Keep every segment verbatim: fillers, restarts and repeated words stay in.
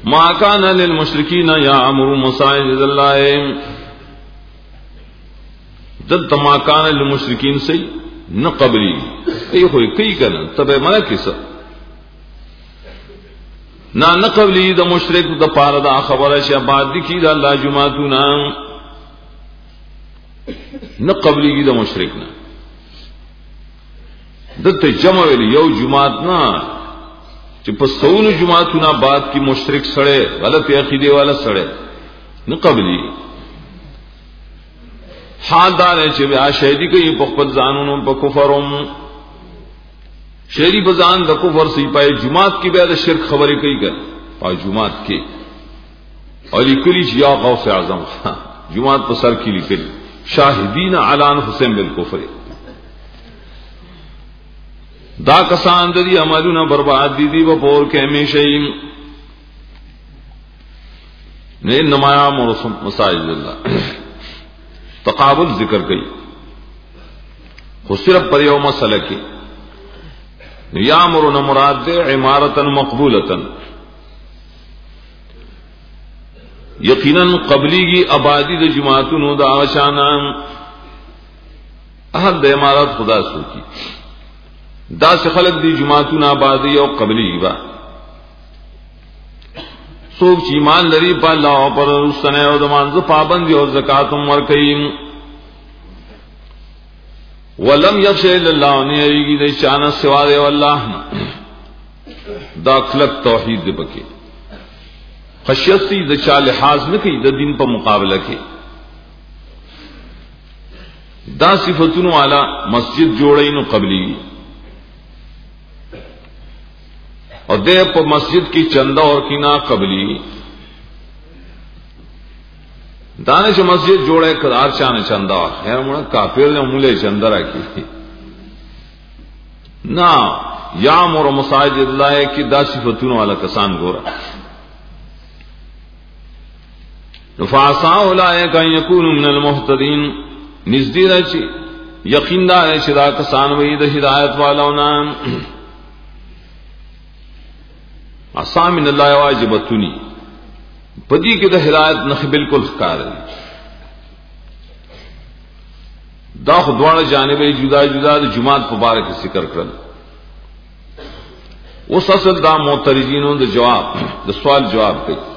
ما كان للمشركين يعمروا مساجد الله دلت ما كان للمشركين سی نہ قبلی ای ہوئی کئی کرنا تب مانا کسا نہ نہ قبلی دا مشرک دا پارا دا خبر ہے بعد کی دا اللہ جماعتنا نہ قبلی کی دا مشرک نہ دلت جمع ویلی یو جماعتنا چپ سون جماعتنا بعد کی مشرک سڑے غلط عقیدے والا سڑے نہ قبلی حال دار ہے چھ بیا شہیدی کئی پخپت زانونوں پا کفرم شہری بزان دا کفر سی پائے جماعت کی بیاد شرک خبری کئی کر پائے جماعت کی اور لکلی چھ یا غوث اعظم جماعت پا سر کی لکلی شاہدین علان حسین بالکفر دا کسان دی عملون برباد دی دی و پور کے ہمیشہیم نے نمایا مرسم مساجد اللہ تقابل ذکر گئی خود صرف پر یوم مسئلہ کی یامرون مراد دے عمارتا مقبولتا یقیناً قبلی کی آبادی دے جماعتوں دا آشانا اہل دے عمارت خدا سو کی دا سے خلق دی جماعتوں آبادی اور قبلی با سوک چیمان لری پا اللہ پر رسنے اور دمانز پابندی اور زکاتم ورکیم ولم یخشى اللہ نیریگی دے شانت سوا دے واللہ دا خلق توحید دے بکے خشیتی دے چا لحاظ نکی دا دین پا مقابلہ کے دا صفتن والا مسجد جوڑین قبلی اور دے پا مسجد کی چندہ اور کینا قبلی دانے چھ مسجد جوڑے قدار چانے چندہ خیر مڑا کافر نے مولے چندہ رکھی نا یامر مساجد اللہ کی دا صفتون والا کسان گورا فعصا اولئک ان یکونوا من المہتدین نزدی رچی یقین دا ہے چھ دا کسان وی دا ہدایت والاونا عصا من اللہ واجبتنی پدی کی دا ہدایت نخ بالکل خکار ہے دا خدوان جانب جدا جدا دا جماعت مبارک ذکر کرل اس اصل دا معترضینوں دا جواب دا سوال جواب کئی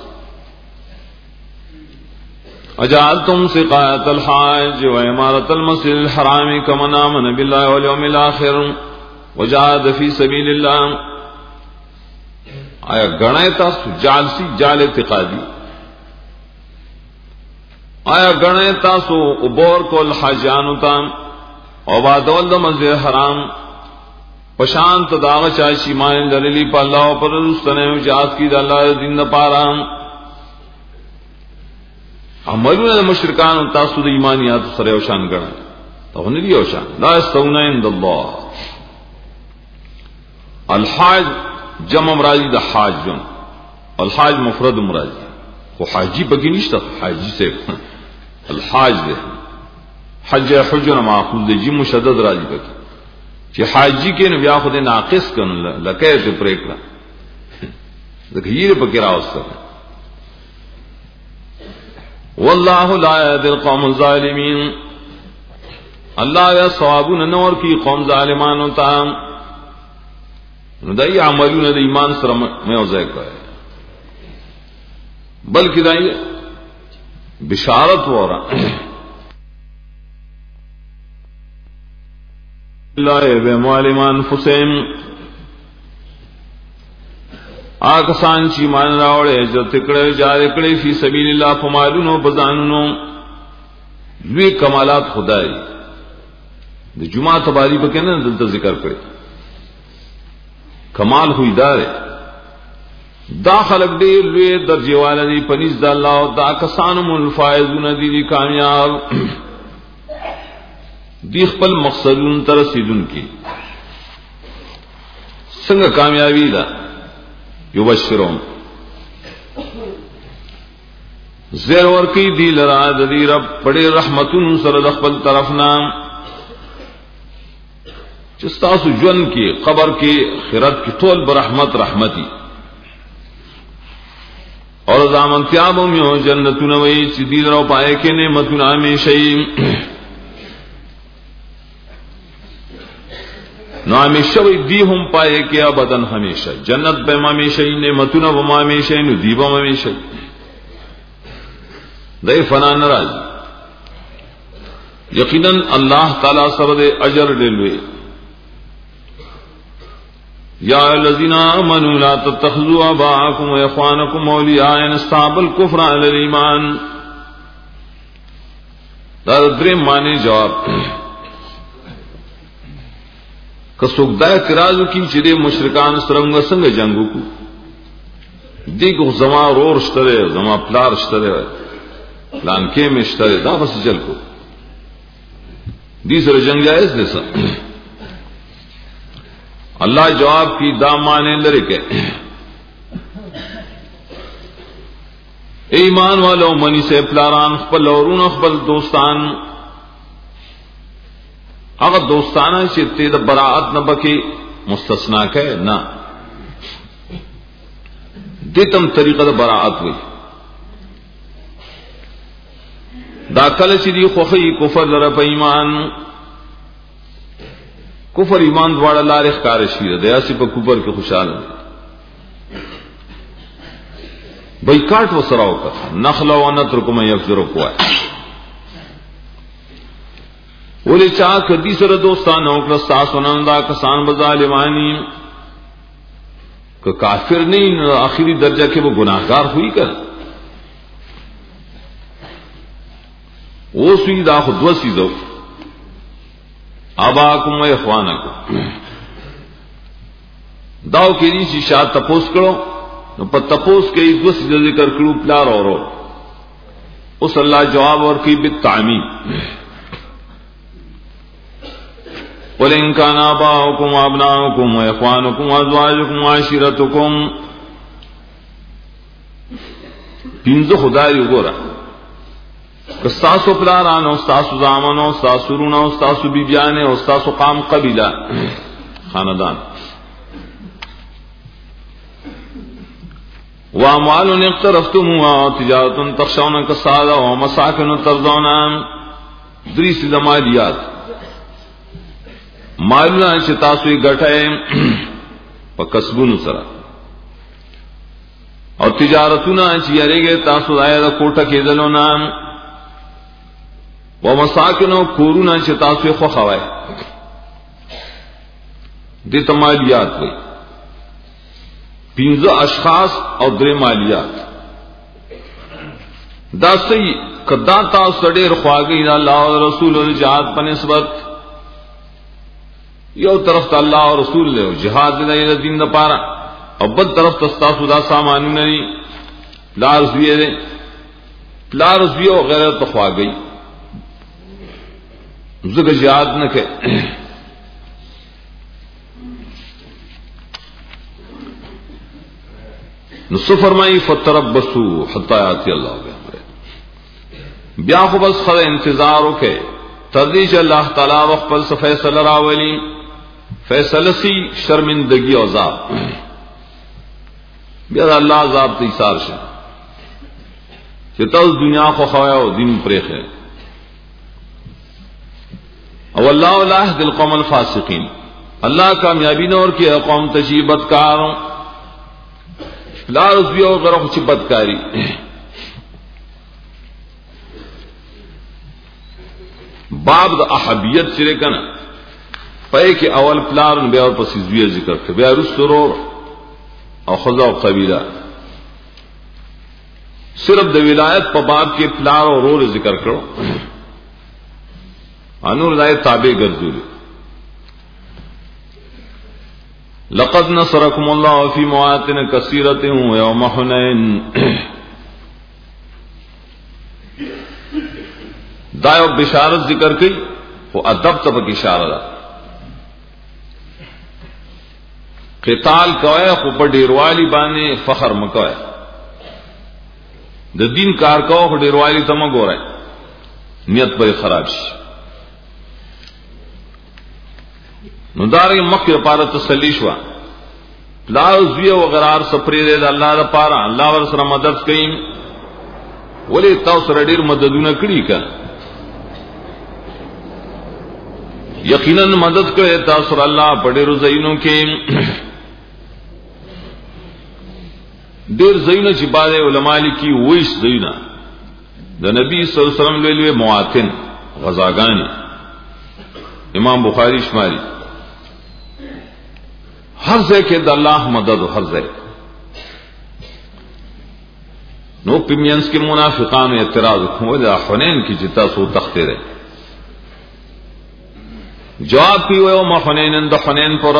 اجعلتم سقایت الحاج و امارت المسجد الحرام کمن آمن باللہ والیوم الاخر وجاہد فی سبیل اللہ آیا گنے تاسو جالسی جال اعتقادی آیا گنے تاسو عبور کول حاجانو تام عبادول دا مسجد حرام پشانت داغ چاشی مائن دلیلی پا اللہ پر رستنے جات کی دا اللہ دین دا پارام عملون دا مشرکان تاسو دا ایمانیات سر اوشان گنے تو نہیں اوشان لا استونا عند اللہ الحاج جمع مرادی دا حاج جن الحاج مفرد مرادی وہ حاجی بگی نشتا حاجی سے الحاج دے حج حجر معقول دے جی مشدد راجی بگی چی حاجی کے نبیا خود ناقص کن لکے تے پریکلا ذکیر بکی راوست کن واللہ لا یهدی القوم الظالمین اللہ یا ثوابون نور کی قوم ظالمانوں تام دائی عملون دا ایمان سر میں اوزے کا ہے بلکہ دائی بشارت ہو رہا اللہ بموالم انفسهم آکسان چی مان راوڑے جو تکڑے جارکڑے فی سبیل اللہ فمالونو بزانونو لوی کمالات خدای دا جمعہ تباری بکنے دلتا ذکر کرے کمال ہوئی دارے دا خلق دیر لوی درجے والا دی پنیز دا اللہ دا کسانم الفائزون دی دی کامیاب دی خپل مقصدون ترسیدون کی سنگ کامیابی دا یبشرون زیر ورکی دی لرا دی رب پڑے رحمتون سر دخپل طرفنا چستاسو جن کی قبر کی خیرت کی طول برحمت رحمتی رضامن تیابم یو جنتون وی چی دی رو پائے کے نعمتون ہمیشہی نو ہمیشہ وی دی ہم پائے کے ابدن ہمیشہ جنت بے ہمیشہی نعمتون بم ہمیشہی نو دی بم ہمیشہی دے فنا نراج یقیناً اللہ تعالی سر دے اجر ڈلوے یا الذین آمنوا لا تتخذوا آباءکم واخوانکم اولیاء ان استحبوا الکفر علی الایمان دا دریم معنی جواب کسوک دا اعتراض کی چرے مشرکان سرنگ سنگ جنگو کو دیکھو زما رور شترے زما پلار شترے لانکے میں شترے دا بس جل کو دی سر جنگ جائز دے سا اللہ جواب کی دا مانے لرے کے ایمان والو منی سے پلاران خپل اورون خپل دوستان اگر دوستانہ چتے دا براعت نہ بکی مستثنا کہ نہ دیتم طریقہ دا براعت ہوئی دا کل چی دی خوخی کفر لرپ ایمان کفر ایمان دوارا لارخ کارشی رہا دیاسی پا کفر کے خوشحال ہے بیکاٹ و سراؤ کا نخلا و نترکم یفجرو کوئے ولی چاہ کردی سر دوستان اوکرستا سنندا کسان بظالمانی کہ کافر نہیں آخری درجہ کے وہ گناہگار ہوئی کر وہ سوئی دا خود وسی دو آباکم و اخوانکم داو کے لیے شاہ تپوس کرو نو پا تپوس کے دو سجدہ ذکر کرو پلار اورو اس اللہ جواب اور کی بالتعمیم وَلِنْ كَانَ آبَاؤُكُمْ وَأَبْنَاؤُكُمْ وَإِخْوَانُكُمْ وَأَزْوَاجُكُمْ وَعَشِيرَتُكُمْ پینزو خدای گورا کستاسو پلارانو استاسو زامنو استاسو رونو استاسو بیبیانو استاسو قام قبیلہ خاندان وَأَمْوَالٌ اقْتَرَفْتُمُوهَا وَتِجَارَةٌ تَخْشَوْنَ كَسَادَهَا وَمَسَاكِنُ تَرْضَوْنَهَا دریس دمالیات مالنا چې تاسو یې ګټئ په کسبونو سره او تجارتونه چې یریږي تاسو دایره کوټه کېدلو نه و مساکنو کورونه چې تاسو یې خوښوي دې تمالیات وي پنځه اشخاص او درې مالیات دا صحیح کدا تاسو ډېر خواږي نه الله او رسول او جهاد په نسبت یو طرف ته الله او رسول له جهاد دې دین د پاره او بل طرف ته تاسو دا سامان نه لار زیره لار زیو غیر ته خواږي زګ جهاد نه کې نو سو فرمائی فتربصوا حتى یاتی اللہ بامره بیا خو بس خو انتظار وکي تردیج اللہ تعالی وقبل فیصله راولي فیصله سی شرمندگی او عذاب بیا اللہ عذاب ته ایثار شه چې تاسو دنیا خو خوایا او دین پرېخه او الله لا يهدي القوم الفاسقين اللہ کامیابی نور کی قوم تشیبت کاروں لا رضیو غرق چی بدکاری باب دا احبیت چرے کنا پئے کہ اول پلارن بیا اور پسی زویہ ذکر کر بیا رسرور او خضا و قبیلہ صرف دا ولایت پا باب کے پلار اور رور ذکر کرو انور دائے تابع گرزولی لقد نصركم الله في مواطن كثيرة ويوم حنين دایو بشارت ذکر کی وہ ادب تب کی اشارہ قتال کوئے خو پر ډیروالی باندې فخر مکوئے د دین کار کو خو ډیروالی تم ګورئ نیت پر خراب شي نو دارنګ مکه لپاره تسلی شو لا زوی او غرار سپری دے الله د پاره الله ور سره مدد کوي ولی تاسو سره ډیر مددونه کړی کا یقینا مدد کوي تاسو سره الله په ډیرو ځایونو کې ډیر ځایونه چې بعض علما لیکي وایي ځایونه د نبی صلی الله علیه وسلم ویلي مواطن غزاګانی امام بخاری شماري ہر ځای کې د الله مدد هر ځای نو پمینس کې منافقانو اعتراض کوي د حنین کې چې تاسو تخته ده جواب پیو ما حنین د حنین پر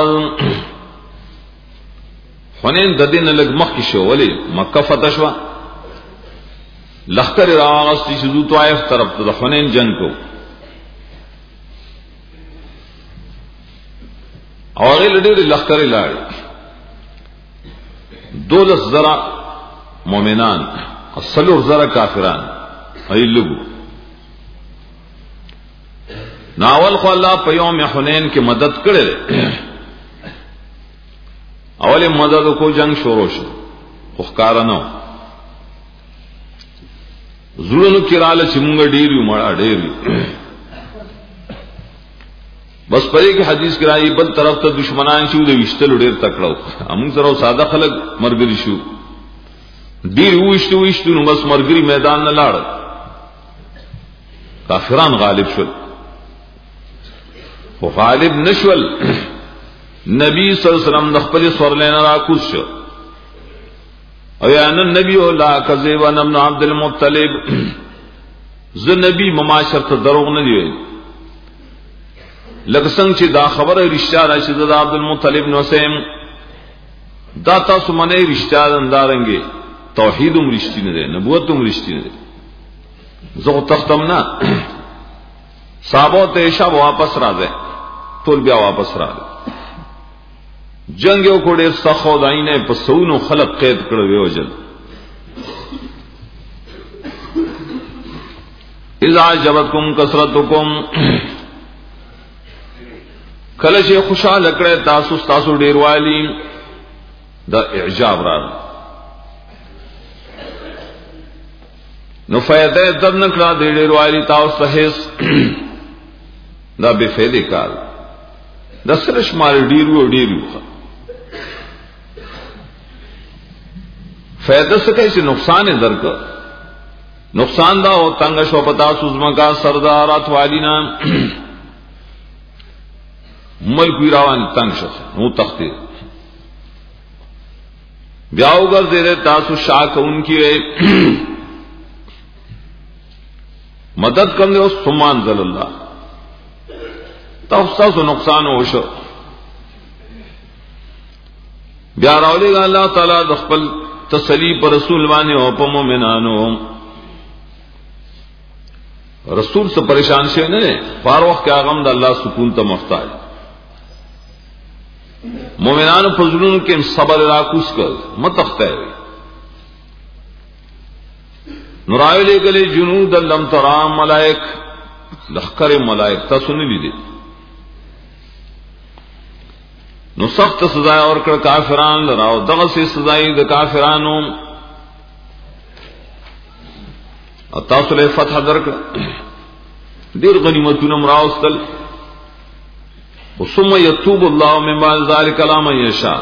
حنین د دین لګ مخ کې شو ولی مکه فتح شو لخر راغستی شذو طائف طرف ته حنین جنگ کو اور لډیر لخر لاړ دولس زرا مومنان اصلور زرا کافران ای لګو ناول خو الله په یوم حنین کې مدد کړل اول مدد کو جنگ شروع شو خو ښکار نه زړونو کې رااله چې مونږ ډیرو مړه ډیرو بس پرې کې حدیث کرایي بل طرف ته دشمنان شو د وشتل ډیر تکړو موږ سره ساده خلک مرګري شو ډیر وشتو وشتو نو بس مرګري میدان نه لاړ کافران غالب شول خو غالب نشول نبی صلی الله علیه وسلم د خپل سورلین راکوس شو او یا ان نبی الله کذب ابن عبد المطلب ز نبی مماشر ته دروغ نه دی لکه څنګه چې دا خبره رښتیا راشي د عبد المطلب نو سیم دا تاسو منه رښتیا اندارنګي توحید هم رښتیا نه دی نبوت هم رښتیا نه دی زه تختم نه صحابه ته شب واپس راځي ټول بیا واپس راځي جنگ یو کو ډیر سخو داینه په سونو خلق قید کړو ویوجل اذا عجبتكم کثرتکم کله چې خوشاله کړه تاسو تاسو ډیروالی دا اعجاب را نو فائدہ تب نکړه د ډیروالی تاسو هیڅ دا به فائدې کار د سره شمار ډیرو ډیرو فائدہ څه کوي چې نقصان درک نقصان دا او تنگ شو پتا سوزما کا سردارات والینا ملک ویراوان تنگ شو نو تختی بیاو گر دے تاسو شاک ان کی مدد کرنے اس سمان ذل اللہ تاسو نقصان ہو شو بیا راولے گا اللہ تعالی د خپل تسلی پر رسول باندې او په مومنانو رسول سے پریشان شي نه فاروق کې اغم د الله سکون ته محتاج مومنانو فضلونو کې صبر راکوس کړ متخته نورایله گلی جنود لم ترى ملائک لخر ملائک تاسو نه لیدل نو سخت سزا اور کړ کافرانو لراو دغه سي سزا د کافرانو او تاسو له فتح درک ډیر غنیمتونه مراوستل ثم يتوب الله من بعد ذلك على من يشاء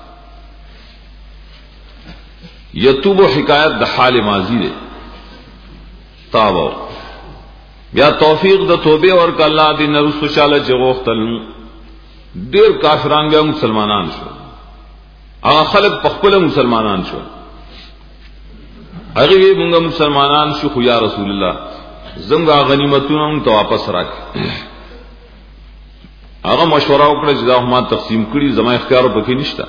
يتوب حکایت د حال ماضی ده تابو بیا توفیق د توبه اور ک الله دې نرسو شاله جوختل ډیر کافران بیا مسلمانان شو هغه خلک په خپل مسلمانان شو هغه موږ مسلمانان شو خو یا رسول الله زموږ غنیمتونه ته واپس راک هغه مشوره وکړه چې دا ما تقسیم کړي زما اختیار پکې نشته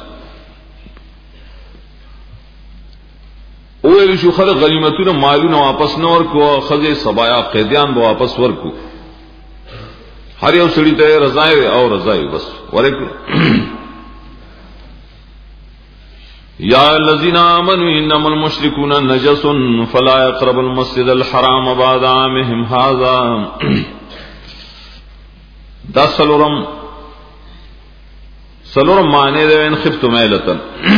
او شو خلک غنیمتونه مالونه واپس نه ورکو خزه سبایا قیدیان به واپس ورکو هر یو سړی ته رضای او رضای بس ورکو یا الذین آمنوا انما المشركون نجس فلا يقربوا المسجد الحرام بعد عامهم هذا دسلورم سلور معنی ده ان خفتم عیلتن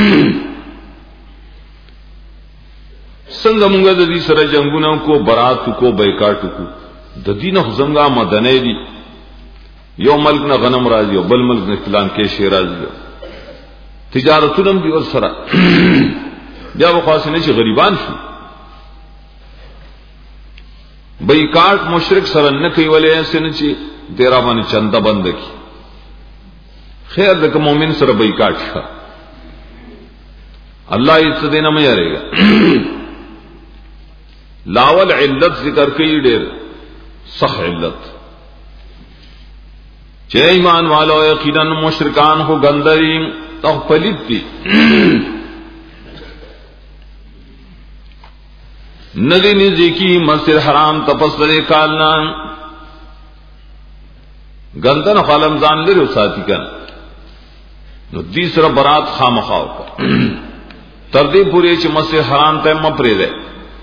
څنګه موږ د دې سره جنگونه کو برات کو بایکاټ کو د دین خو څنګه مدنه دي یو ملک نه غنم راځي او بل ملک نه فلان کې شی راځي تجارتونه دي ور سره بیا وخاص نه چې غریبان شي بایکاټ مشرک سره نه کوي ولې اسنه چې تیرا باندې چنده بند کی خیر د مومن سره بایکاټ شه الله یې څه دینه مې یریږي لاول علت ذکر کوي ډېر صح علت چې ایمان والو یقینا مشرکان هو غندري تو پلیت دي ندی نزدیکی مسجد حرام تپسل کالنا گندن خالم ځان لري ساتي کړه نو تیسرا برات خامخاو تر دې پوری چې مسجد حرام ته مپرې ده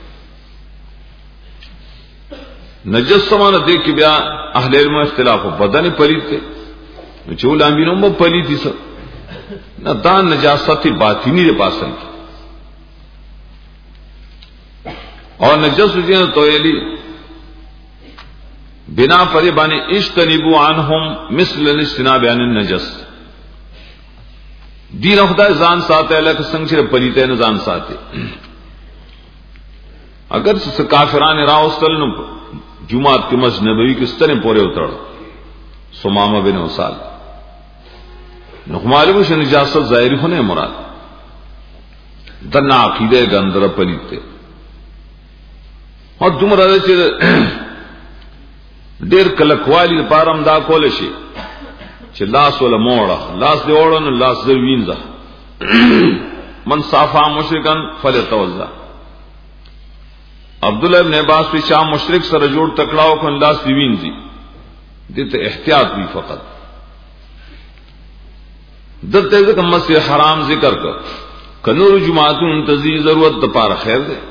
نجس سمانه دې کې بیا اهل علم اختلاف بدن پلیت ته نو چې ولامینو مو پلیت دي سر نه دا نجاست باطینی دې پاسل اور نجس دین تویلی بنا پر باندې اجتنبوا عنهم مثل الاجتناب عن النجس دین خدای ځان ساته لکه څنګه چې پلیته نه ځان ساته اگر څه کافران راوستل نو جمعات کې مسجد نبوي کې ستنه پورې وتر سمامه بن وصال نو معلومه شنه نجاست ظاهری ہونے مراد دنا عقیده ګندره پلیته او دومره چې ډېر کلکوالی لپاره هم دا کول شي چې لاس ولا موړه لاس دی وړو نو لاس دی وینځه من صافا مشرکان فليتوضا عبد الله ابن عباس په شام مشرک سره جوړ تکړاو کون لاس دی وینځي دته احتیاط وی فقط دته ځکه مسجد حرام ذکر کړ کنور جمعاتون تزي ضرورت د پاره خیر ده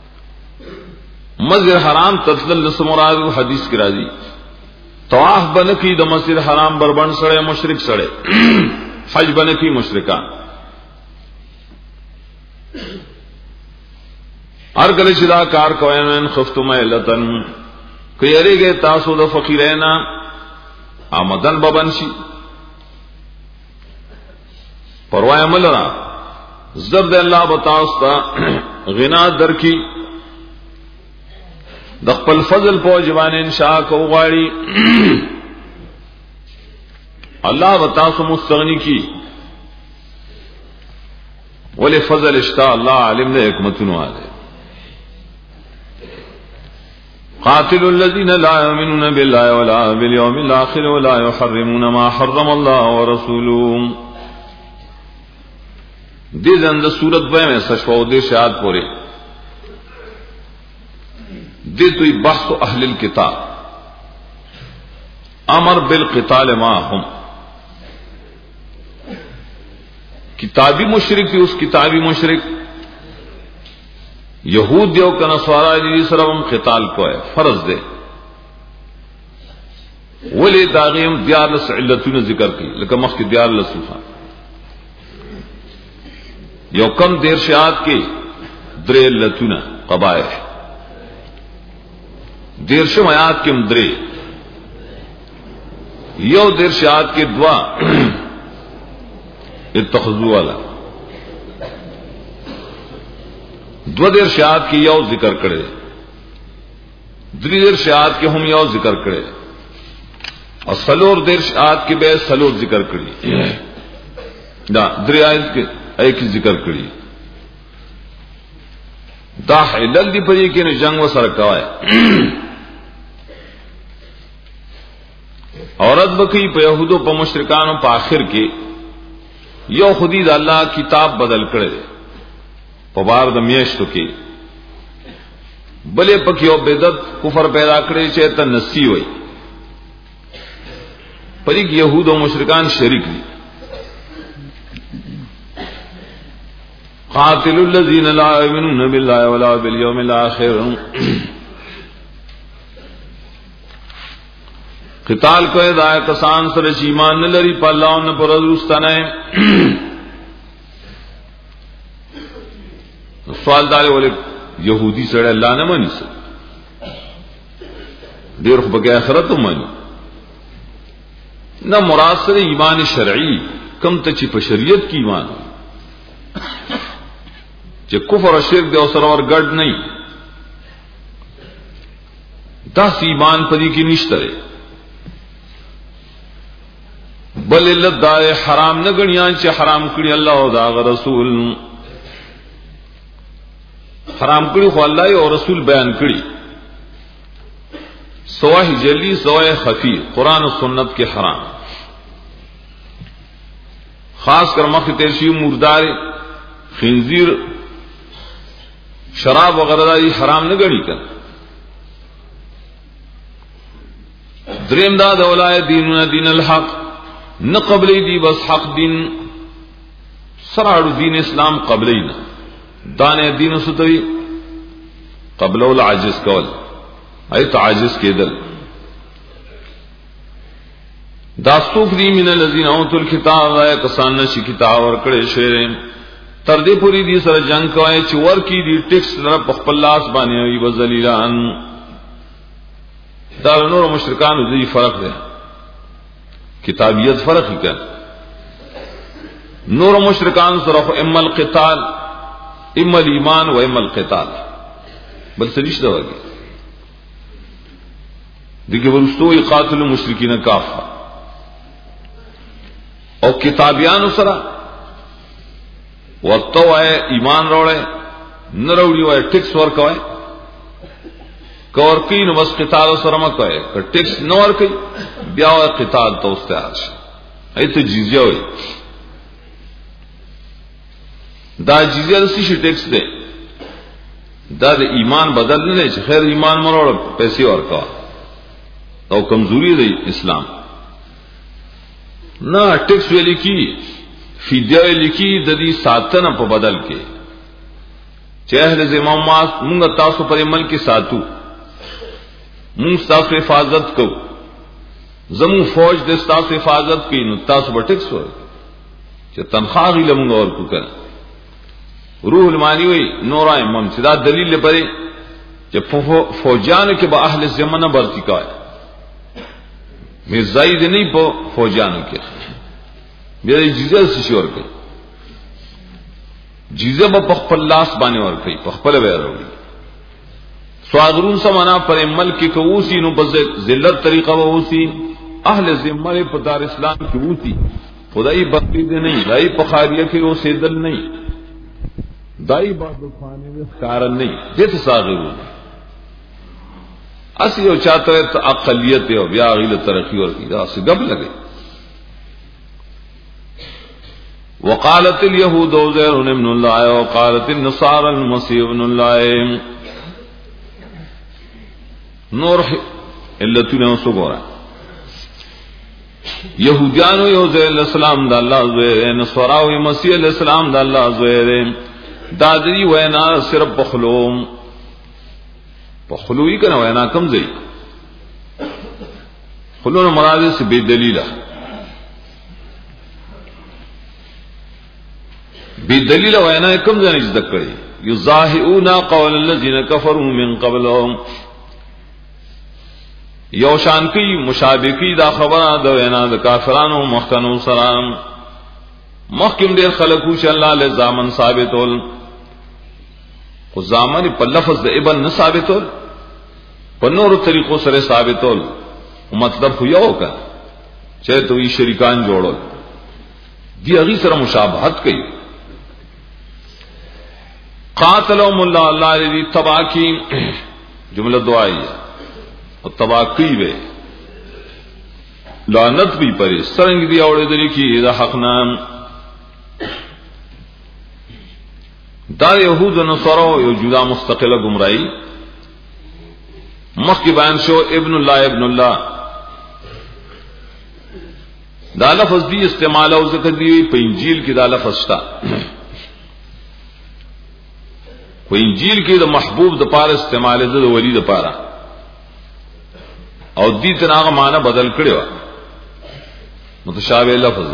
مسجد حرام تطلل لسمراد حدیث کی راضی طواف بنکی د مسجد حرام بربند سره مشرک سره حج بنکی مشرکان هر کله چې دا کار کوي نو خفتم علتن کيریږي تاسو د فقیرینا آمدن ببنشي پروا عمل را زرد الله بتاوستا غنا درکی د خپل فضل په جوان انشاء کو غواړي الله وتعالى مستغنی کی ولې فضل اشتا الله علم نه حکمتونه والے قاتل الذين لا يؤمنون بالله ولا باليوم الاخر ولا يحرمون ما حرم الله ورسوله دې زند صورت به مې سشفاو دې شاد پوره دیتوی بحث اہل الکتاب امر بالقتال معهم کتابی مشرک تھی اس کتابی مشرک یہود دیو کا نصارا دی سرم قتال کو ہے فرض دے ولی داغیم دیار لس علتون ذکر کی لکہ مخ کی دیار لسوفا یو کم دیر شاعت کی در علتون قبائح دیرشم آیات کے مدرے یو دیرش آیات کے دعا اتخذو والا دو دیرش آیات کی یو ذکر کرے دری دیرش آیات کے ہم یو ذکر کرے اور سلور دیرش آیات کے بے سلور ذکر کری دا دری آیت کے ایک ذکر کری دا حلل دی پڑی کہ جنگ و سرکوائے عورت بکی په يهودو په مشرکانو په اخر کې یو خودی د الله کتاب بدل کړي په بار د میاشتو کې بلې پکې او بدعت کفر پیدا کړي چې ته نسی وي پرې کې يهودو مشرکان شریک دي قاتل الذين لا يؤمنون بالله ولا باليوم الاخر قتال کوي دا کسان سره چې ایمان نه لري په الله او نه پر ورستانه. سوال دار ولې يهودي سره الله نه مانی سي ډیر خو به آخرت هم مانی نه. مراد سره ایمان شرعي کم ته چې په شریعت کې ایمان چې کفر او شرک د اوسره ورګډ نه دا ایمان پدې کې نشته. بل علت دا حرام نه غنیان چې حرام کړی الله او دا رسول حرام کړی خو الله او رسول بیان کړی. سواه جلی سواه خفی قرآن و سنت کے حرام خاص کر مخ تیرشی مردار خنزیر شراب وغیرہ داری حرام نہ گڑی کر. دریم دا دولائے دیننا دین الحق نہ قبلی دی بس حق دین سراڑ دین اسلام قبلی نہ دانے دین ستوی قبل العاجز کول ایت عاجز کېدل. دا څوک دي من الذين اوتوا الكتاب یا کسان نشي کتاب ورکړې شوی تر دې پوری دي سره جنگ کوي چې ورکی دي ټیکس لره په خپل لاس باندې وي وذلیلان. دا نور مشرکان دې فرق دی کتابیت فرق هی کړ. نور مشرکان سره اما القتال اما الايمان و اما القتال بل څه نشته وږي دیکھیں ورستو قاتل المشرکین کافہ اور کتابیان سرا وقتو ہے ایمان روڑے نہ روڑی ہوئے ٹیکس ورک ہوئے کورکی نو بس قتال سرما کوئے کہ ٹیکس نہ ورکی بیا ہوئے قتال تو اس تیار ہے تو جیزیہ ہوئی دا جیزیہ دسی شی ٹیکس دے دا دے ایمان بدل نہ دے خیر ایمان مروڑ پیسے ورکا او کمزوری دی اسلام نہ ٹیکس ویلی کی فدیہ ویلی کی ددی ساتن په بدل کې چې اهل زمامات مونږ تاسو پر عمل کې ساتو مونږ تاسو حفاظت کو زمو فوج د تاسو حفاظت کوي نو تاسو به ټیکس ورکړئ چې تنخواه یې لمونږ ورکو کړه. روح المانی وی نورای ممتدا دلیل لپاره چې فوجانو کې به اهل زمانه برتی کوي میں زائد نہیں پو فوجانوں کے میرا جیزہ سشی اور کئی جیزہ با پخپل لاس بانے اور کئی پخپل بیر ہوگی سواغرون سمانا پر ملک کے کوسی نو بز ذلت طریقہ ووسی اہل ذمہ پر دار اسلام کی ووسی خدائی بقید نہیں دائی پخاریہ کے وہ سیدل نہیں دائی باب خانے کارن نہیں جیت ساغرون اسی او چاہتا ہے تو اقلیت ہے بیا غیل ترقی اور کی سے گب لگے. وقالت اليهود عزير ابن الله وقالت النصارى المسيح ابن الله نور علتونه وسګورا يهوديانو عزير علیہ السلام د الله زوی نصاراو مسیح علیہ السلام د الله زوی دادری وینا صرف بخلوم خلوئی کا نوینا کم زئی خلون مراد سے بے دلیلہ بے دلیلہ وینا کم زئی جدک کرے یظاہرون قول الذین کفروا من قبلهم یوشان کی مشابکی دا خبر دا وینا دا کافرانو مخکنو سلام محکم دیر خلقو چ اللہ لے زامن ثابتول خو زامن په لفظ د ابن نه ثابتول په نور طریقو سره ثابتول مطلب خو یو کا چې تو یې شریکان جوړول دی هغه سره مشابهت کوي. قاتلهم الله الله دې تباکی جمله دعائی او تباکی وے لعنت بھی پرے سرنگ دی اوڑے دلی کی دا حق نام دا یہود و نصارو یو جدا مستقل گمرائی مخ کی بیان شو ابن اللہ ابن اللہ دا لفظ دی استعمال او ذکر دی پہ انجیل کی دا لفظ تا پہ انجیل کی دا محبوب دا پار استعمال دا, دا ولی دا پارا او دې تناغه معنی بدل کړو متشابه لفظ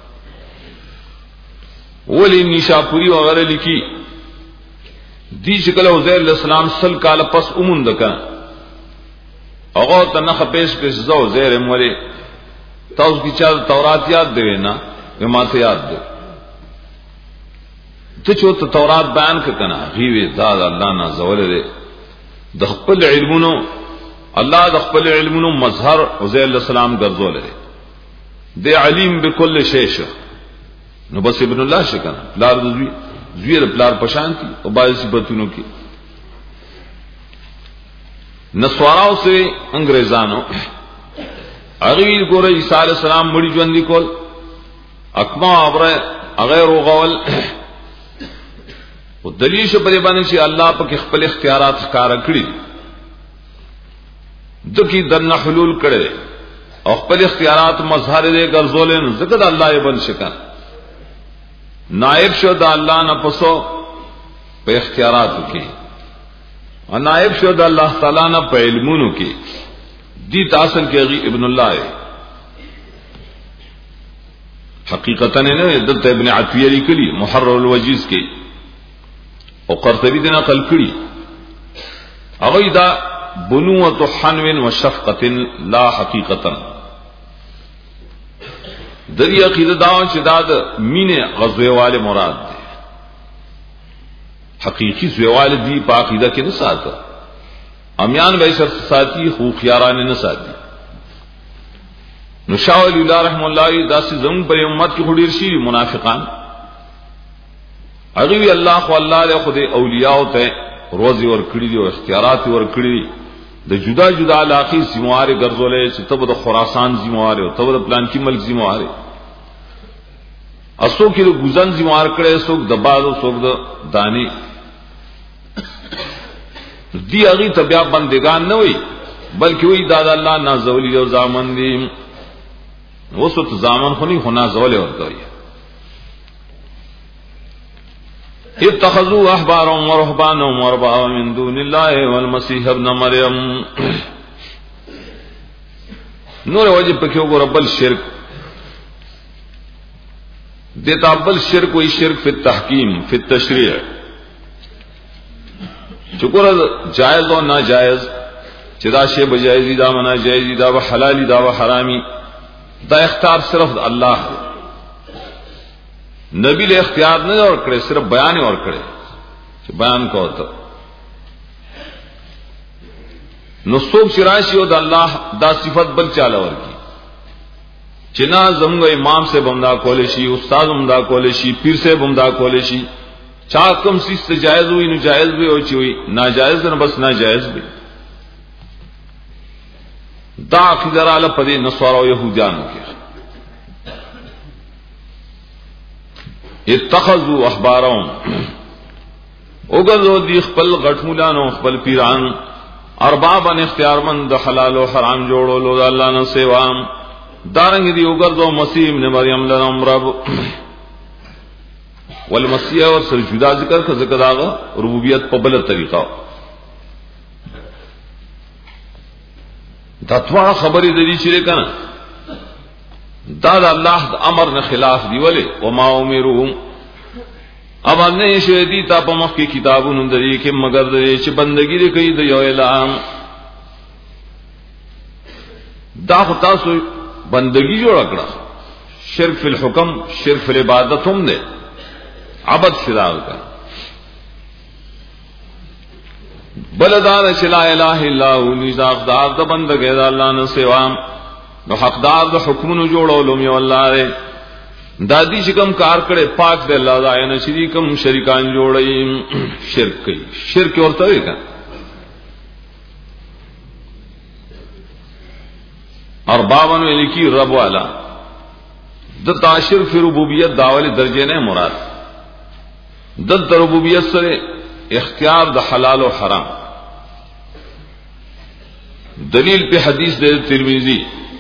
ولی نشاپوری وغیرہ لکھی دی شکل عزیر علیہ السلام سل کال پس امون دکا اغو تنخ پیش پیش زو عزیر مولی تا اس کی چاہ تورات یاد دے نا امات یاد دے تو چو تورات بیان کنا غیوی داد اللہ نا زول دے دخپل علمونو اللہ دخپل علمونو مظہر عزیر علیہ السلام گرزو لے دے علیم بکل شیش نو بس ابن اللہ شکنا پلار دوی زویر پلار پشان کی اور بعض صفتونوں کی نسواراو سے انگریزانو اغیر گورے عیسیٰ علیہ السلام مڑی جوندی کول اکما عبرہ اغیر و غول و دلیل شپدے بانے چی اللہ پاک خپل اختیارات خکارا کری دکی درن حلول کرے اور خپل اختیارات مظہر دے گرزولے نو ذکر اللہ بن شکن نائب شو دا اللہ نہ پسو پہ اختیارات کی اور نائب شو دا اللہ تعالیٰ نہ پہ علمونو کی دی تاثر کی اغی ابن اللہ ہے حقیقتاً نے دلت ابن عطویہ لکلی محرر الوجیز کی اور قرطبی دینا قل کری اغی دا بنوت حنو و شفقت لا حقیقتاً دری عقیدہ داون چې دا د مینه غزوه والے مراد دی حقیقی زویوال دی په عقیدہ کې نه ساته امیان به شرط ساتي خو خيارانه نه ساتي نو شاول الله رحم الله داسې زم پر امت کې هډیر شي منافقان هغه الله خو الله له خدای اولیاء ته روزي ور کړی دي او اختیارات ور کړی د جدا جدا علاقې سیمواره ګرځولې چې تبه د خراسان سیمواره او تبه د پلان کې ملک سیمواره اسو کې د ګوزن سیموار کړي څوک د بازو څوک د دانی دی هغه تبیا بندگان نه وي بلکې وي د الله نازولی او زامن دي وسط زامن خو نه خنا زول ورته وي اتخذوا احبارهم ورهبانهم اربابا من دون الله والمسيح ابن مريم نور وجه پکې وګور بل شرک دیتا بل شرک وی شرک فی التحکیم فی التشریع چکر جائز اور ناجائز چدا شی بجائزی دا منا جائزی دا و حلالی دا و حرامی دا اختیار صرف اللہ نبی لے اختیار نہیں اور کرے صرف بیان اور کرے بیان کو ہوتا نصوب شراشی ہو دا اللہ دا صفت بل چالا ور کی چنا زمغه امام سے بمدا کولشی استاد بمدا کولشی پیر سے بمدا کولشی چا کم سیس جائز ہوئی نو جائز بھی او چی ہوئی ناجائز نہ بس ناجائز بھی دا عقیدہ علی پدی نصارا و یہودیان کے اتخذوا احبارهم اوغذو دی خپل غټ مولانو خپل پیران اربابن اختیار مند حلال و حرام جوړولو الله نه سیوام دارنگ دی اگردو مسیح ابن مریم لنم رب والمسیح اور سر جدا ذکر کا ذکر آگا ربوبیت پبل طریقہ داتوار خبری دلی چلے کنا داد اللہ دا امر نے خلاف دی ولے وما امرهم اب نے شہدی تا پمخ کی کتابوں اندری کہ مگر دے چ بندگی دے کئی د یو اعلان دا خطا سو بندگی جوڑ کړه شرک فی الحکم شرک فی العبادت هم نه عبادت شراغ کا بلدار لا الہ الا هو نزاقدار د بندګی د الله نه سوا نو حقدار د حکمونو جوړولو می والله دادی شکم کار کړي پاک د الله دا نه شریکم شریکان جوړي شرک کوي شرک ورته وي کا اربابن لکی رب والا د تاشر فی ربوبیت داولی درجے نے مراد د ربوبیت سے اختیار د حلال و حرام دلیل پہ حدیث دے ترمذی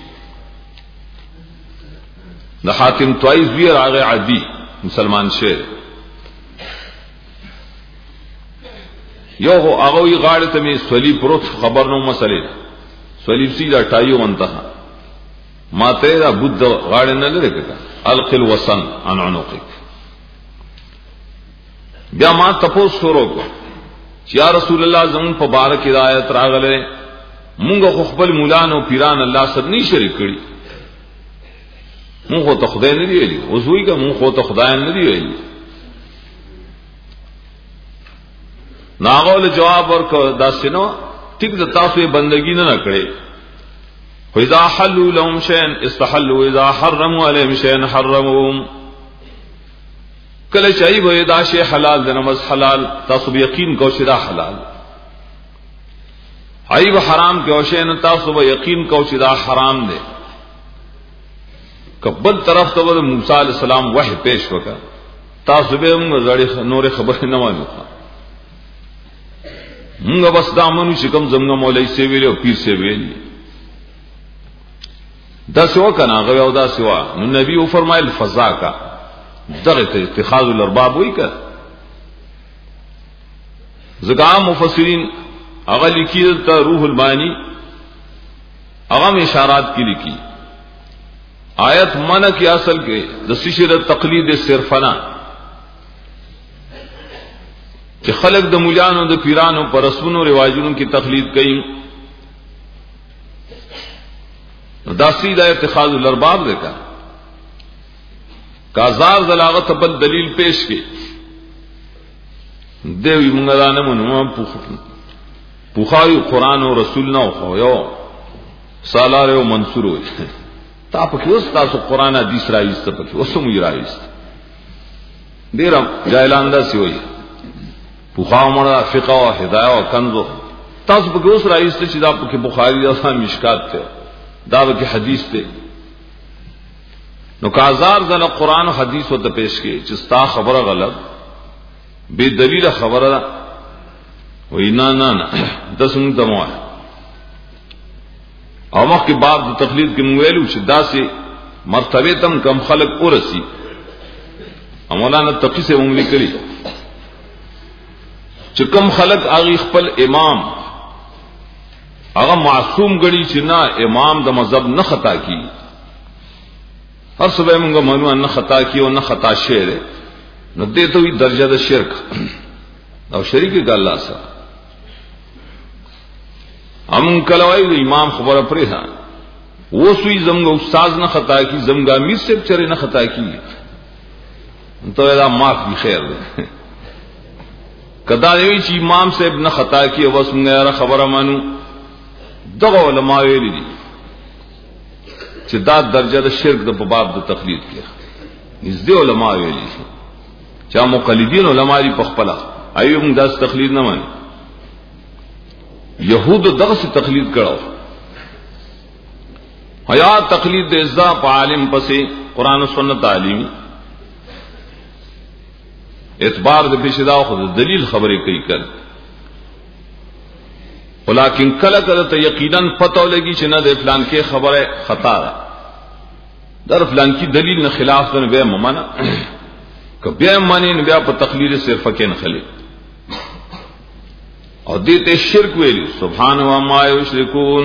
د حاتم طائز وی راغ عدی مسلمان شیر یو هغه غاړه ته می سولی پروت خبر نو مسلې صلیب سیدا ټایو منتها ما ته دا بوت غاړه نه لري کړه القل وسن عن عنقك بیا ما تپوس شروع کو چې یا رسول الله زمون په بارک ہدایت راغله مونږ خو خپل مولانو پیران الله سره نه شریک کړي مونږ ته خدای نه دی ویلي اوس ویګه مونږ ته خدای نه دی ویلي ناغول جواب ورکو دا سينو ټیک د تاسو بندگی نه کړي فاذا حلوا لهم شيئا استحلوا واذا حرموا عليهم شيئا حرموا کله چای به دا شی حلال د نماز حلال تاسو یقین کو چې دا حلال عیب حرام کې او شی نه تاسو به یقین کو چې دا حرام دی کبل طرف ته موسی علی السلام وحی پیش وکړه تاسو به موږ زړی نور خبر نه وایو موږ بس دا مونږ چې کوم زموږ مولوی سی well O Pir C well the سوا کنه غو او دا سوا نو نبی او فرمایل فضا کا دغه اتخاذ الارباب وی کړه زګام مفسرین هغه لیکي ته روح المانی هغه اشارات کی لیکي آیت منع کی اصل کې د سشر تقلید صرفنا چې خلق د مولانو د پیرانو پر رسمونو رواجونو کی تقلید کوي دا سیدہ اتخاذ الارباب دیکھا کازار دلاغت بل دلیل پیش کی دیوی منگا دانا منو پوخاوی قرآن و رسول نو خویو سالار و منصور ہوئی تا پکی اس تاسو قرآن حدیث رائیست پکی اسو مجھ رائیست دیرم جائلاندہ سی ہوئی پوخاو مرد فقہ و ہدایہ و کنزو تاسو پکی اس رائیست چی دا پکی بخاری دا مشکات تے دعوت کی حدیث تے نو کازار زنه قرآن و حدیث و ته پیش کی چې ستا خبره غلط بے دلیل خبره وینا نه نه دسم دمو او مخکې بعد د تقلید کې مویلو چې داسې مرتبه تم کم خلق ورسی مولانا تقی سے عملی کړي چې کم خلق هغه خپل امام هغه معصوم غړي چې نه امام د مذهب نه خطا کی هر صبح موږ منو ان خطا کی او نه خطا شعر نو دې ته وی درجه د شرک او شریک ګل الله سره هم کلوای د امام خبره پرې ده وسوی زمغه استاد نه خطا کی زمغه امیر سے چره نه خطا کی ته دا معاف کی خیر ده کدا وی چې امام صاحب نه خطا کی او بس موږ خبره مانو دغه علماء ویلي دي چې دا درجه د شرک د باب د تقلید کې نږدې علماء ویلي چې مقلدین علماء دي په خپل ایوم داس تقلید نه مانی يهود دغه څخه تقلید کړو حیا تقلید د ازا په عالم پسې قران او سنت تعلیم اعتبار د بشدا خو د دلیل خبرې کوي کړ ولیکن کله کله ته یقینا پته لګي چې نه د فلان کې خبره خطا ده در فلان کې دلیل نه خلاف نه به ممنه کبه معنی نه بیا په تقلید صرف کې نه خلی او دې ته شرک ویل سبحان و ما یشرکون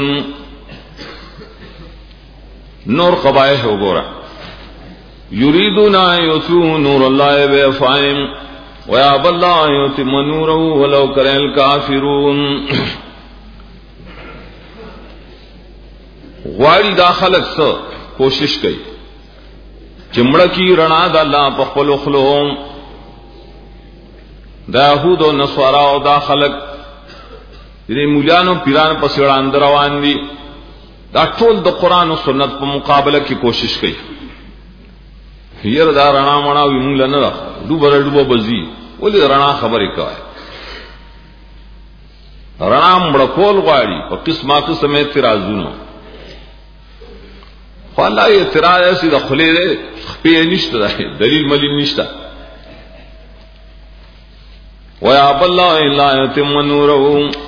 نور قبایح وګوره یریدون یسو نور الله بفاهم ویا بالله یتم نوره ولو کرہ الکافرون غواړي دا خلک څه کوشش کوي چې مړه کی رڼا د الله په خپل خلوم دا يهود او نصارا او دا خلک دې مولانو پیران په سړاند روان دي دا ټول د قران او سنت په مقابله کې کوشش کوي هیر دا رڼا مړه وي موږ نه راو ډوبه ډوبه بزي ولې رڼا خبرې کوي رڼا مړه کول غواړي په قسمه قسمه اعتراضونه والله اعتراض اسی د خلیره خپې نشته دلیل ملي نشته ويا بالله الا يتم نوره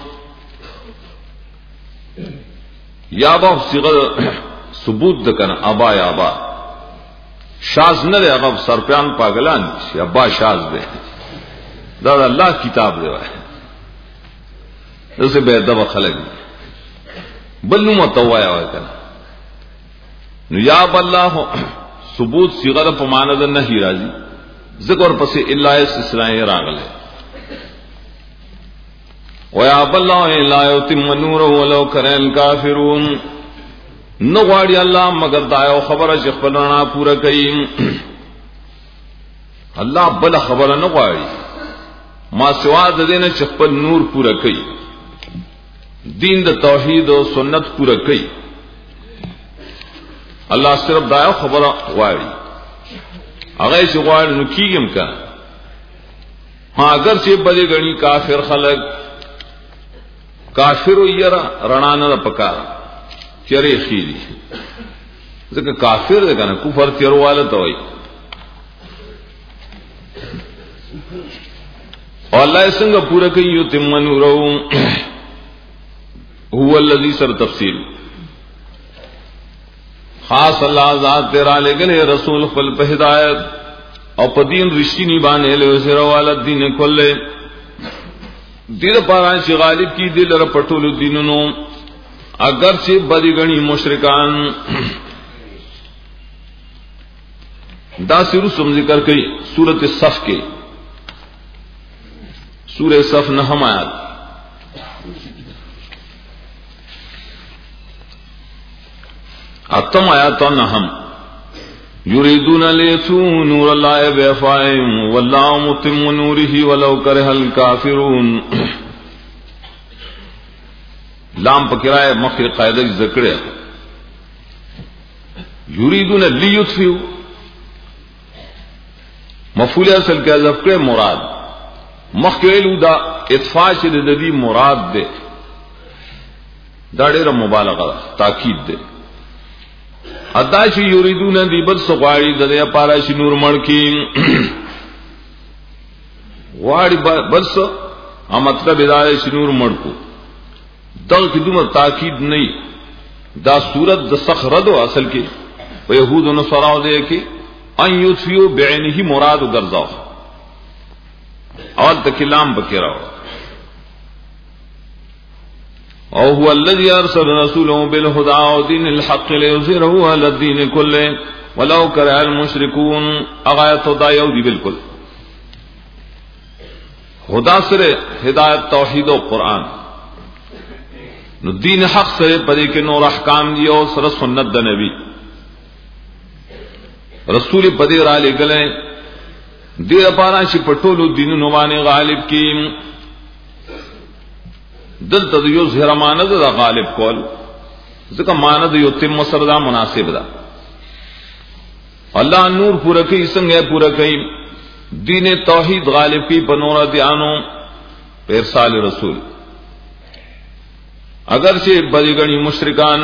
یا با صيغه ثبوت د کنه ابا یا ابا شاذ نه دی هغه سرپیان پاگلان شي ابا شاذ دی دا الله کتاب دی دغه به ادب خلک بل نو متوایا وکړه نو یا الله ثبوت صيغه په معنا د نهي راځي ذکر پسې الا استثناء راغله ويا بالله لا يتم نوره ولو كره الكافرون نو غواړي الله مگر دا یو خبره چې خپل رڼا پوره کوي الله بل خبره نه غواړي ما سوا د دې نه چې خپل نور پوره کوي دین د توحید او سنت پوره کوي الله صرف دا یو خبره غواړي هغه چې غواړي نو کیږم کا ها اگر چې بلې غني کافر خلک کافر یرا رڼا نه پکا چرې خېری ځکه کافر دی کنه کفر تیرواله ته وای الله څنګه پورا کوي یو تمنورو هو الذی سر تفصیل خاص الله ذات تیرا لګل رسول خپل په هدایت او په دین رښتینی باندې له سره والد دین کله دیر پاران چې غالب کی دل ر پټولو دینونو اگر چې بدی غنی مشرکان دا سورہ سم ذکر کړي سورۃ الصف کې سورہ صف نهم آیات اتم آیات نهم یریدون لیتوا نور الله بافواههم والله متم نوره ولو كره الكافرون لام پکرای مخکې قاعده ذکر یریدون لیطفئوا مفعول اصل کې حذف کړه مراد مخکې ویلو دا اطفاء چې د دې مراد ده دا ډېره مبالغه تاکید ده ادا چې یریدون دی بل سغواړي د دې لپاره چې نور مړ کی واړي بل څه ا مطلب دا چې نور مړ کو دغه کې دومره تاکید نه دا صورت د صخرد اصل کې او يهود او نصارا دې کې ان یطفئوا بعینه مراد ګرځاو اول تکلام بکراو او هو الذي ارسل رسوله بالهدى ودين الحق ليظهره على الدين كله ولو كره المشركون اغایت دا یو دی بالکل خدا سره ہدایت توحید او قران نو دین حق سره پدې کې نور احکام دی او سره سنت د نبی رسول پدې را لګلې دې لپاره چې پټولو دینونو باندې غالب کیم دلته یو زهره مانه د غالب کول ځکه مانه د یو تم سردا مناسب ده الله نور پورا کوي څنګه پورا کوي دین توحید غالب کی بنور دیانو ارسال رسول اگر سے بدگنی مشرکان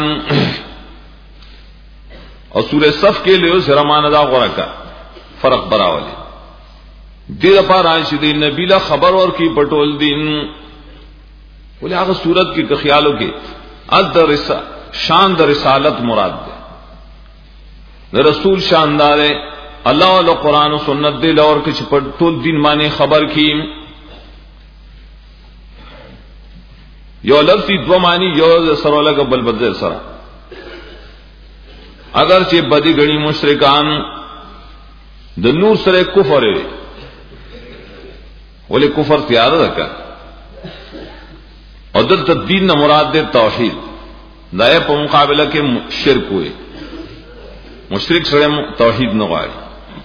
اور سورہ صف کے لیے زهره مانه دا غره کا فرق براولي دې لپاره چې د نبی له خبر ور کی پټول دین ولې هغه صورت کې که خیالو کې ادرس شان د رسالت مراد ده رسول شاندار ہے الله او قرآن او سنت دې لور کې چې په ټول دین باندې خبر کیم یو لفظي دو معنی یو سره لګ بل بل سره اگر چې بدی غنی مشرکان د نور سره کفر وي ولې کفر تیار ده اور دلته دین نه مراد ده توحید دا په مقابله کې شرک وي مشرک سره توحید نه غواړي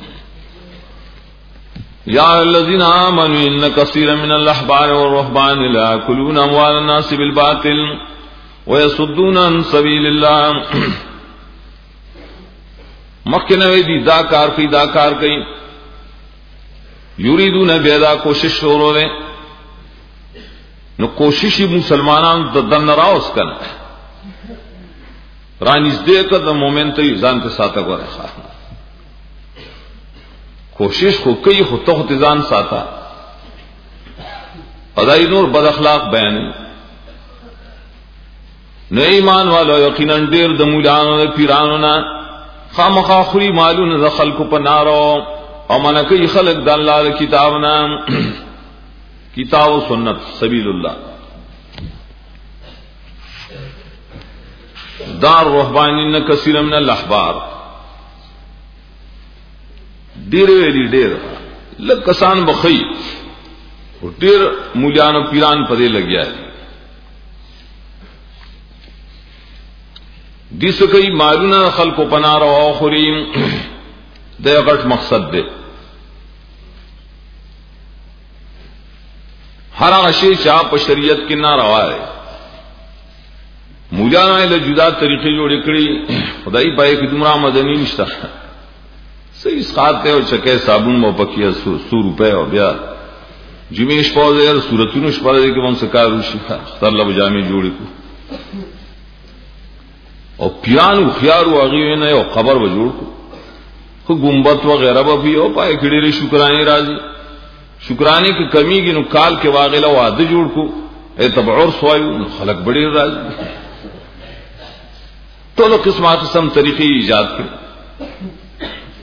یا الذین آمنوا ان کثیر من الاحبار والرهبان لا یاکلون اموال الناس بالباطل ويصدون عن سبیل الله مخکنه دی دا کار کوي دا کار کوي یریدون بیدا کوشش وروره نو کوشش مسلمانان د دن راوس کړه رانیز دې کړه د مومن ته ځان ته ساته غوړه کوشش خو کوي خو ته ځان ساته خدای نور بد اخلاق بیان نه ایمان والو یقینا ډیر د مولانو د پیرانو نه خامخا خوري مالونه د خلکو په نارو او منکه خلق د الله کتاب نام کتاب و سنت سبیل اللہ دار رهبانین کثیر من الاحبار ډیر ویلي ډیر لکه کسان بخی ډیر مولیانو پیران پدې لګیا دي دیسو کوي مالونه خلقو پنار او اخرین دا غټ مقصد دی هر هغه شی چې په شریعت کې ناروا دی مولیانو له جدا طریقې جوړې کړې خدای پای کې دومره مدني نشته صحیح اسقاط ته او چکه صابون مو پکې سو روپے او بیا جمیش پوزر صورتونو شپاره کې مون سکارو شي خطر له جامع جوړې کو او پیانو خيارو هغه نه یو خبر و جوړ کو خو ګمبت وغیرہ به یو پای کې ډېر شکرانه راځي شکرانه کی کمی کی نو کال کے واغله وعده جوړ کو اے تبعور سوایو خلق بڑی راځي ټول قسمه قسم طریقې ایجاد کړي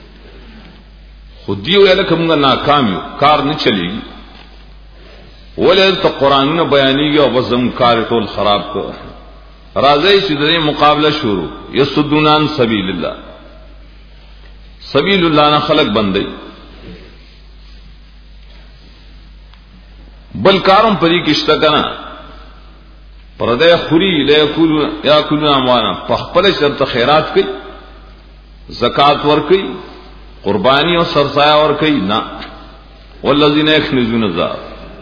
خودی ویل کومه ناکام یو کار نه چلیږي ولې ته قران نه بیانېږي او وزم کار ټول خراب کو راځي چې د مقابله شروع یسدون عن سبیل الله سبیل الله نه خلق بندي بل کارم پری کشتا کنا پردے خوری لے کولو یا کولو اموانا پخپل شرط خیرات کی زکات ور کی قربانی اور سرسایہ ور کی نا والذین یکنزون الذهب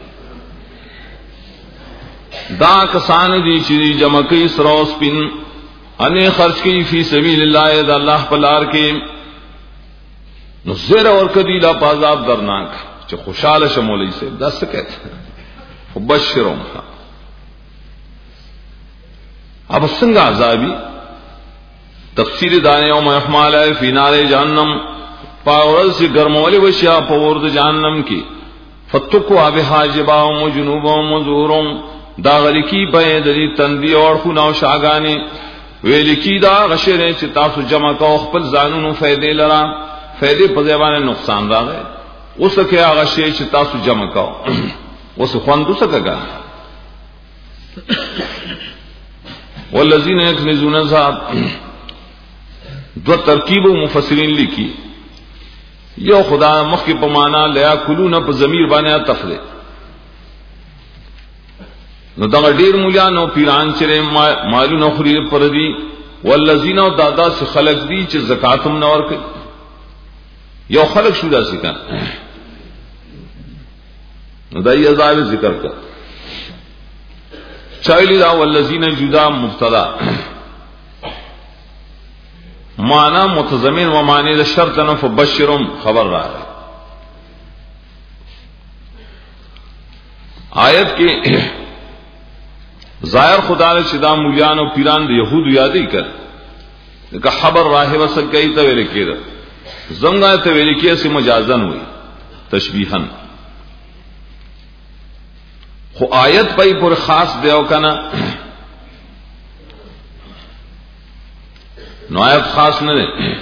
دا کسان دی چې جمع کی سروس پن ان خرج کی فی سبیل الله د الله په لار کې نو زیر اور کدی لا عذاب درناک چې خوشاله شمولې سي دا څه کوي وبشرهم اب څنګه عذابي تفسیر دانه او محمل فی نار جهنم پاور سے گرمولے وشیا پور د جهنم کی فتقوا بحاجبا و جنوبا و زورم دا غلکی په د تندی اور خو نو شاګانی ویل کی دا غشره چې تاسو جمع کو خپل ځانونو فائدې لرا فائدې په ځوانه نقصان راغی اوس کې هغه شی چې تاسو جمع کو اوس خواندو څنګه والذین یکنزون الذهب دو ترکیب مفسرین لیکي یو خدا مخ کی پمانا لیا کلون په ضمیر باندې تفله نو دا ډیر مولیانو پیران چې مالونو خوري پر دي والذین او دادا سے خلق دي چې زکات هم نور کوي یو خلق شو داسې کا نو دای عذاب ذکر کا چایلی دا والذین جدا مبتدا معنی متضمن و معنی د شرط نه فبشرهم خبر راغی آیت کې ظاهر خدا نے شدا مولیان او پیران د يهود یادې کړ لکه خبر راهب وسل کوي ته ویل کېده زنګا ته ویل کېه سي مجازن وي تشبیحا خو آیت پای پر خاص دیو کنا نو آیت خاص نه ده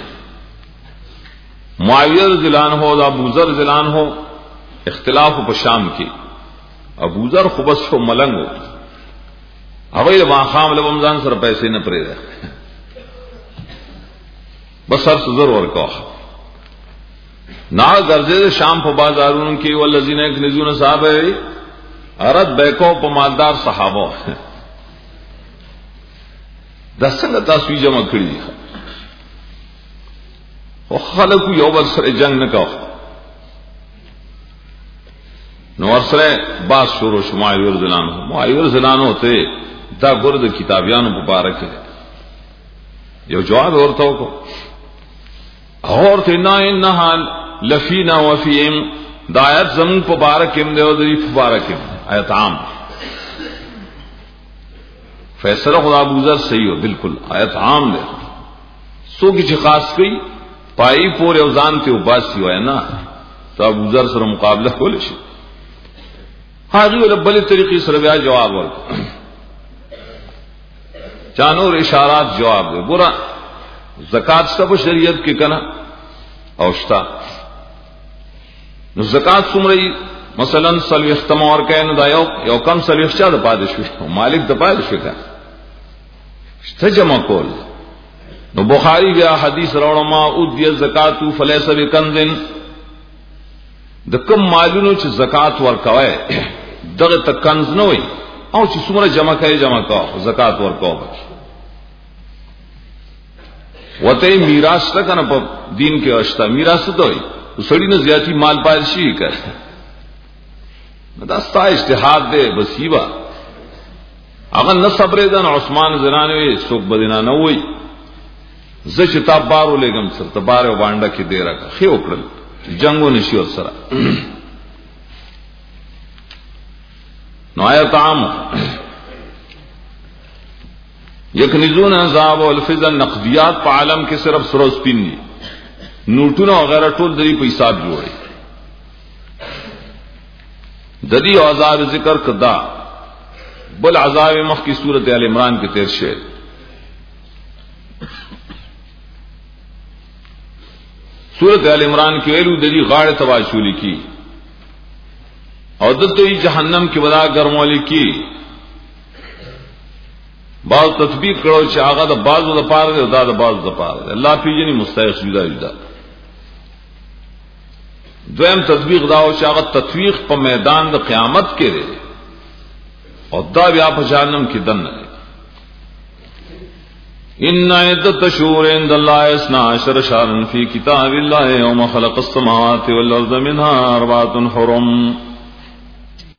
معاویہ رضی اللہ عنہ او ابو ذر رضی اللہ عنہ اختلاف په شام کې ابو ذر خو بس شو ملنګ هغه ما خام له رمضان سره پیسې نه پرې ده بس هر څه ضرور ورکو نا درځه شام په بازارونو کې ولذین یکنزون صحابه ارد بیکو په مالدار صحابه د څنګه تاسو جمع کړی خو خلکو یو بل سره جنگ نه کاوه نو ورسره باز شروع شمای ورزلانو مای ورزلانو ته دا ګورد کتابیانو مبارک یو جواب ورته وکړو اورته نه انها لفینا وفیم دایت زمون مبارک هم دی او دی مبارک آیت عام فیصلہ خدا ابو ذر صحیح ہو بالکل آیت عام دی سو کی چې خاص کړي پای پورې اوزان ته وباسي وای نه تو ابو ذر سره مقابله کول شي هغه ول بل طریقې سره بیا جواب ورکړ چانور اشارات جواب دی ګور زکات سب شریعت کې کنا اوشتا نو زکات څومره مثلا سلوی اختمار کین دا یو یو کم سلوی چا د پادشاه مالک د پادشاه کا شته جمع کول. نو بخاری بیا حدیث راوړه ما ادی الزکات فلیس بکنزن، د کوم مالونو چې زکات ورکوي دغه ته کنز نه وي، او چې څومره جمع کوي جمع کوه زکات ورکوه. وته میراث ته کنه په دین کې اشتا میراث ته وي سړی نه زیاتی مال پایل شي کوي، دا ستا اجتهاد دی بسیبا هغه نه صبرې دن عثمان زنانوي څوک بدینا نه وي زه چې تا بارو لګم سر ته بارو باندې کې دی راکه خې وکړل جنگو نشي ور سره. نو آیت عام یکنزون عذاب والفزن نقدیات په عالم کې صرف سره سپین دي، نوټونه وغیرہ ټول دې په حساب جوړي. د دې عذاب ذکر کدا بل عذاب مخ کی سورۃ ال عمران کې تیر شوه. سورۃ ال عمران کې ویلو د دې غاړه تباشولی کی او دته جهنم کې ودا ګرمولی کی. بعض تطبیق کړو چې هغه د بعضو د پاره دی، دا د بعضو د پاره دی. الله پیژني مستحق جدا جدا. دویم تطبیق دا او چې هغه تطبیق په میدان د قیامت کې دی او دا بیا په جهنم کې دن نه. ان عدت شهور عند الله اثنا عشر شهرا في كتاب الله يوم خلق السماوات والارض منها اربعه حرم